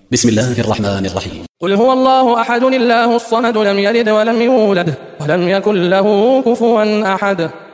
بسم الله الرحمن الرحيم. قل هو الله أحد الله الصمد لم يلد ولم يولد ولم يكن له كفوا أحد